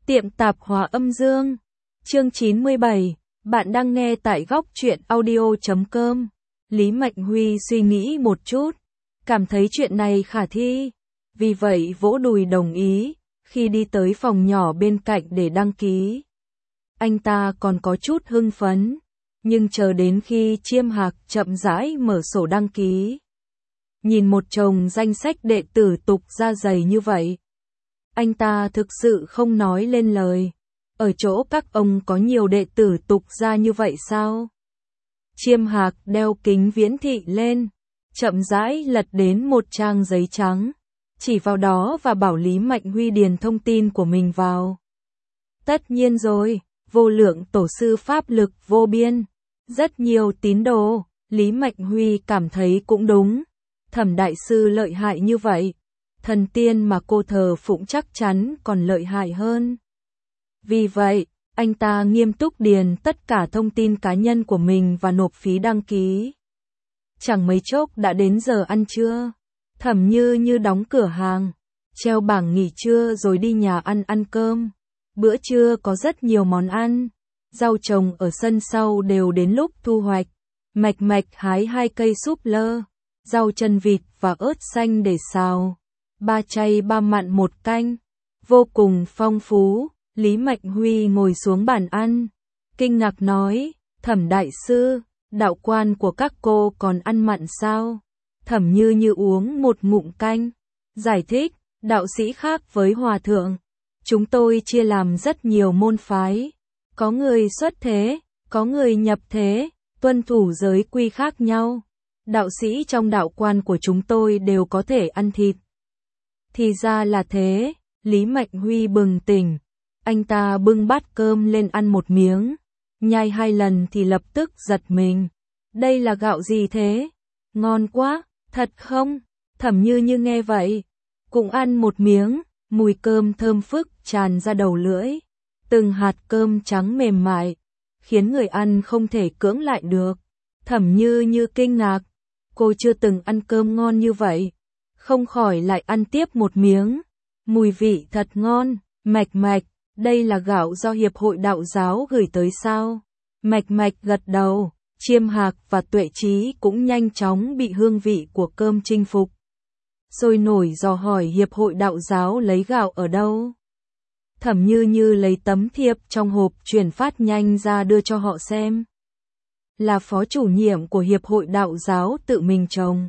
Tiệm tạp hóa âm dương. Chương 97. Bạn đang nghe tại góc truyện audio.com. Lý Mạnh Huy suy nghĩ một chút, cảm thấy chuyện này khả thi, vì vậy vỗ đùi đồng ý. Khi đi tới phòng nhỏ bên cạnh để đăng ký, anh ta còn có chút hưng phấn, nhưng chờ đến khi Chiêm Hạc chậm rãi mở sổ đăng ký, nhìn một chồng danh sách đệ tử tục gia dày như vậy, anh ta thực sự không nói lên lời. Ở chỗ các ông có nhiều đệ tử tục gia như vậy sao? Chiêm Hạc đeo kính viễn thị lên, chậm rãi lật đến một trang giấy trắng, chỉ vào đó và bảo Lý Mạnh Huy điền thông tin của mình vào. Tất nhiên rồi, vô lượng tổ sư pháp lực vô biên, rất nhiều tín đồ. Lý Mạnh Huy cảm thấy cũng đúng, Thẩm đại sư lợi hại như vậy, thần tiên mà cô thờ phụng chắc chắn còn lợi hại hơn. Vì vậy, anh ta nghiêm túc điền tất cả thông tin cá nhân của mình và nộp phí đăng ký. Chẳng mấy chốc đã đến giờ ăn trưa. Thẩm Như đóng cửa hàng, treo bảng nghỉ trưa rồi đi nhà ăn cơm. Bữa trưa có rất nhiều món ăn, rau trồng ở sân sau đều đến lúc thu hoạch. Mạch hái 2 cây súp lơ, rau chân vịt và ớt xanh để xào. 3 chay 3 mặn 1 canh, vô cùng phong phú. Lý Mạnh Huy ngồi xuống bàn ăn, kinh ngạc nói, Thẩm đại sư, đạo quan của các cô còn ăn mặn sao? Thẩm Như uống một ngụm canh, giải thích, đạo sĩ khác với hòa thượng, chúng tôi chia làm rất nhiều môn phái, có người xuất thế, có người nhập thế, tuân thủ giới quy khác nhau. Đạo sĩ trong đạo quan của chúng tôi đều có thể ăn thịt. Thì ra là thế. Lý Mạnh Huy bừng tỉnh, anh ta bưng bát cơm lên ăn một miếng, nhai 2 lần thì lập tức giật mình. Đây là gạo gì thế? Ngon quá, thật không? Thẩm Như nghe vậy, cũng ăn một miếng, mùi cơm thơm phức tràn ra đầu lưỡi, từng hạt cơm trắng mềm mại, khiến người ăn không thể cưỡng lại được. Thẩm Như kinh ngạc, cô chưa từng ăn cơm ngon như vậy, không khỏi lại ăn tiếp một miếng, mùi vị thật ngon. Mạch, đây là gạo do Hiệp hội Đạo giáo gửi tới sao? Mạch gật đầu. Chiêm Hạc và Tuệ Trí cũng nhanh chóng bị hương vị của cơm chinh phục, sôi nổi dò hỏi Hiệp hội Đạo giáo lấy gạo ở đâu. Thẩm Như lấy tấm thiệp trong hộp chuyển phát nhanh ra đưa cho họ xem. Là phó chủ nhiệm của Hiệp hội Đạo giáo tự mình trồng.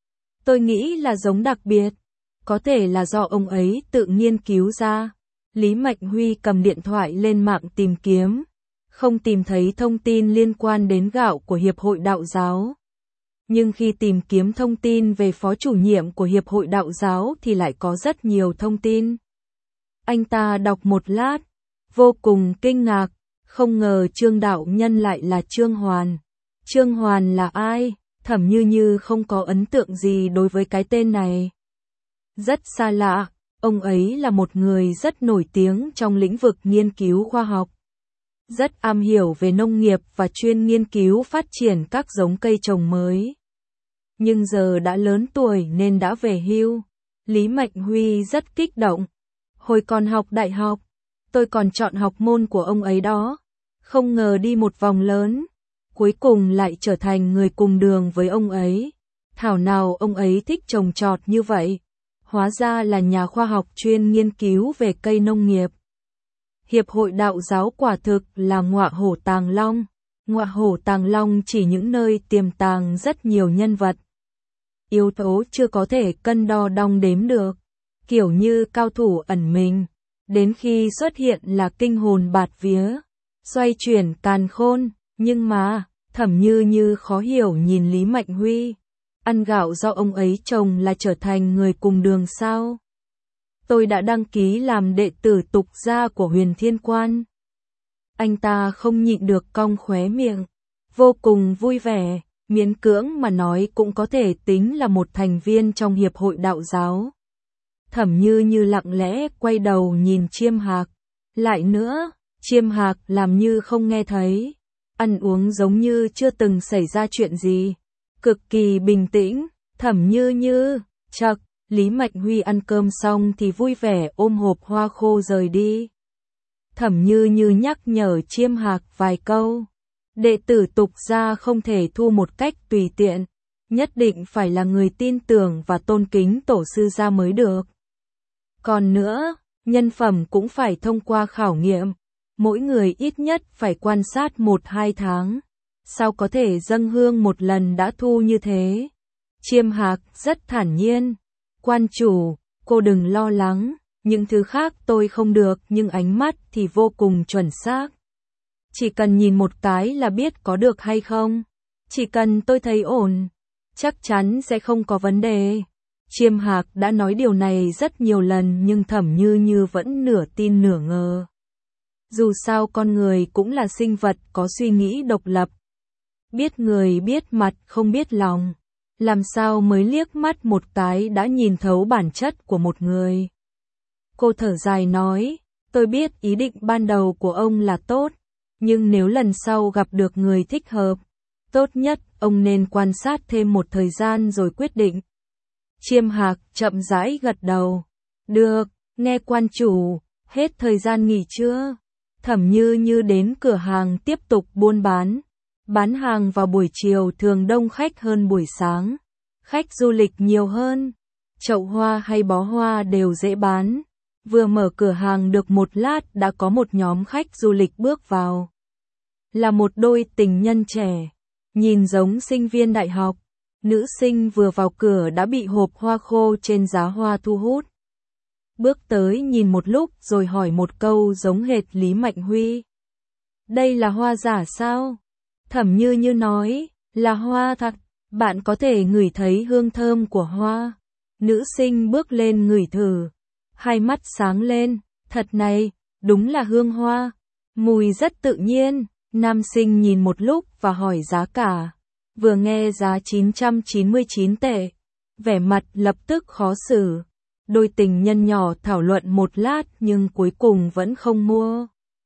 Tôi nghĩ là giống đặc biệt, có thể là do ông ấy tự nghiên cứu ra. Lý Mạnh Huy cầm điện thoại lên mạng tìm kiếm, không tìm thấy thông tin liên quan đến gạo của Hiệp hội Đạo giáo. Nhưng khi tìm kiếm thông tin về phó chủ nhiệm của Hiệp hội Đạo giáo thì lại có rất nhiều thông tin. Anh ta đọc một lát, vô cùng kinh ngạc, không ngờ Trương đạo nhân lại là Trương Hoàn. Trương Hoàn là ai? Thẩm Như không có ấn tượng gì đối với cái tên này. Rất xa lạ, ông ấy là một người rất nổi tiếng trong lĩnh vực nghiên cứu khoa học, rất am hiểu về nông nghiệp và chuyên nghiên cứu phát triển các giống cây trồng mới. Nhưng giờ đã lớn tuổi nên đã về hưu. Lý Mạnh Huy rất kích động. Hồi còn học đại học, tôi còn chọn học môn của ông ấy đó. Không ngờ đi một vòng lớn, cuối cùng lại trở thành người cùng đường với ông ấy. Thảo nào ông ấy thích trồng trọt như vậy. Hóa ra là nhà khoa học chuyên nghiên cứu về cây nông nghiệp. Hiệp hội Đạo giáo quả thực là ngọa hổ tàng long. Ngọa hổ tàng long chỉ những nơi tiềm tàng rất nhiều nhân vật. Yếu tố chưa có thể cân đo đong đếm được. Kiểu như cao thủ ẩn mình. Đến khi xuất hiện là kinh hồn bạt vía. Xoay chuyển càn khôn. Nhưng mà, Thẩm Như khó hiểu nhìn Lý Mạnh Huy. Ăn gạo do ông ấy trồng là trở thành người cùng đường sao? Tôi đã đăng ký làm đệ tử tục gia của Huyền Thiên Quan. Anh ta không nhịn được cong khóe miệng, vô cùng vui vẻ, miễn cưỡng mà nói cũng có thể tính là một thành viên trong Hiệp hội Đạo giáo. Thẩm Như lặng lẽ quay đầu nhìn Chiêm Hạc. Lại nữa, Chiêm Hạc làm như không nghe thấy, ăn uống giống như chưa từng xảy ra chuyện gì, cực kỳ bình tĩnh. Thẩm Như, chậc. Lý Mạnh Huy ăn cơm xong thì vui vẻ ôm hộp hoa khô rời đi. Thẩm Như Như nhắc nhở Chiêm Hạc vài câu. Đệ tử tục gia không thể thu một cách tùy tiện, nhất định phải là người tin tưởng và tôn kính tổ sư gia mới được. Còn nữa, nhân phẩm cũng phải thông qua khảo nghiệm, mỗi người ít nhất phải quan sát 1-2 tháng, sao có thể dâng hương một lần đã thu như thế. Chiêm Hạc rất thản nhiên, quan chủ, cô đừng lo lắng, những thứ khác tôi không được nhưng ánh mắt thì vô cùng chuẩn xác. Chỉ cần nhìn một cái là biết có được hay không, chỉ cần tôi thấy ổn, chắc chắn sẽ không có vấn đề. Chiêm Hạc đã nói điều này rất nhiều lần nhưng Thẩm Như Như vẫn nửa tin nửa ngờ. Dù sao con người cũng là sinh vật có suy nghĩ độc lập. Biết người biết mặt không biết lòng, làm sao mới liếc mắt một cái đã nhìn thấu bản chất của một người. Cô thở dài nói, tôi biết ý định ban đầu của ông là tốt, nhưng nếu lần sau gặp được người thích hợp, tốt nhất ông nên quan sát thêm một thời gian rồi quyết định. Chiêm Hạc chậm rãi gật đầu. Được, nghe quan chủ, hết thời gian nghỉ trưa. Thẩm Như Như đến cửa hàng tiếp tục buôn bán. Bán hàng vào buổi chiều thường đông khách hơn buổi sáng. Khách du lịch nhiều hơn. Chậu hoa hay bó hoa đều dễ bán. Vừa mở cửa hàng được một lát đã có một nhóm khách du lịch bước vào. Là một đôi tình nhân trẻ, nhìn giống sinh viên đại học. Nữ sinh vừa vào cửa đã bị hộp hoa khô trên giá hoa thu hút. Bước tới nhìn một lúc rồi hỏi một câu giống hệt Lý Mạnh Huy. Đây là hoa giả sao? Thẩm Như Như nói, là hoa thật, bạn có thể ngửi thấy hương thơm của hoa. Nữ sinh bước lên ngửi thử, hai mắt sáng lên, thật này, đúng là hương hoa, mùi rất tự nhiên. Nam sinh nhìn một lúc và hỏi giá cả. Vừa nghe giá 999 tệ, vẻ mặt lập tức khó xử. Đôi tình nhân nhỏ thảo luận một lát nhưng cuối cùng vẫn không mua.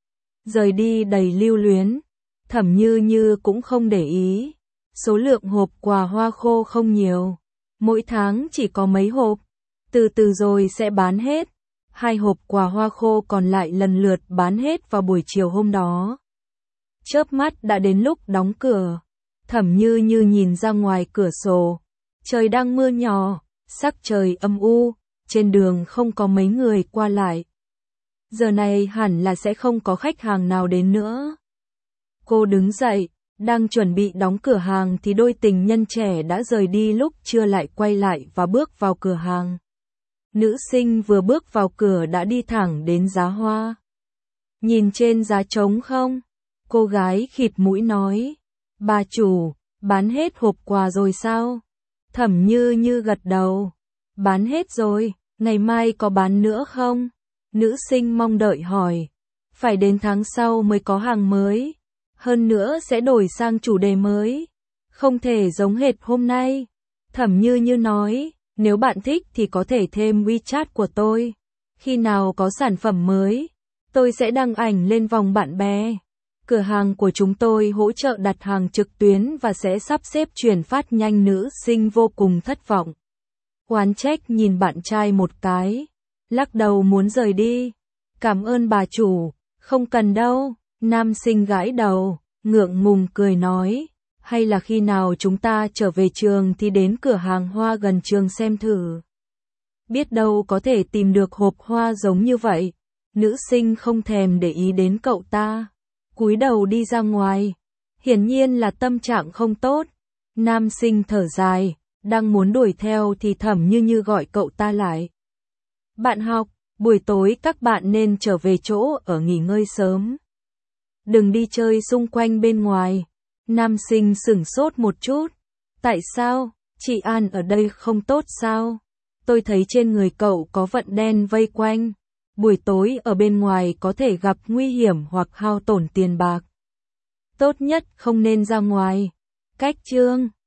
Rời đi đầy lưu luyến, Thẩm Như Như cũng không để ý. Số lượng hộp quà hoa khô không nhiều, mỗi tháng chỉ có mấy hộp, từ từ rồi sẽ bán hết. 2 hộp quà hoa khô còn lại lần lượt bán hết vào buổi chiều hôm đó. Chớp mắt đã đến lúc đóng cửa. Thẩm Như Như nhìn ra ngoài cửa sổ. Trời đang mưa nhỏ, sắc trời âm u, trên đường không có mấy người qua lại. Giờ này hẳn là sẽ không có khách hàng nào đến nữa. Cô đứng dậy, đang chuẩn bị đóng cửa hàng thì đôi tình nhân trẻ đã rời đi lúc chưa lại quay lại và bước vào cửa hàng. Nữ sinh vừa bước vào cửa đã đi thẳng đến giá hoa. Nhìn trên giá trống không? Cô gái khịt mũi nói. Bà chủ, bán hết hộp quà rồi sao? Thẩm Như Như gật đầu. Bán hết rồi, ngày mai có bán nữa không? Nữ sinh mong đợi hỏi. Phải đến tháng sau mới có hàng mới. Hơn nữa sẽ đổi sang chủ đề mới. Không thể giống hệt hôm nay. Thẩm Như Như nói, nếu bạn thích thì có thể thêm WeChat của tôi. Khi nào có sản phẩm mới, tôi sẽ đăng ảnh lên vòng bạn bè. Cửa hàng của chúng tôi hỗ trợ đặt hàng trực tuyến và sẽ sắp xếp chuyển phát nhanh. Nữ sinh vô cùng thất vọng. Oán trách nhìn bạn trai một cái, lắc đầu muốn rời đi. Cảm ơn bà chủ, không cần đâu. Nam sinh gãi đầu, ngượng ngùng cười nói, hay là khi nào chúng ta trở về trường thì đến cửa hàng hoa gần trường xem thử. Biết đâu có thể tìm được hộp hoa giống như vậy. Nữ sinh không thèm để ý đến cậu ta, cúi đầu đi ra ngoài. Hiển nhiên là tâm trạng không tốt. Nam sinh thở dài, đang muốn đuổi theo thì Thẩm Như Như gọi cậu ta lại. Bạn học, buổi tối các bạn nên trở về chỗ ở nghỉ ngơi sớm. Đừng đi chơi xung quanh bên ngoài. Nam sinh sửng sốt một chút. Tại sao, chị An ở đây không tốt sao? Tôi thấy trên người cậu có vận đen vây quanh. Buổi tối ở bên ngoài có thể gặp nguy hiểm hoặc hao tổn tiền bạc. Tốt nhất không nên ra ngoài. Cách chương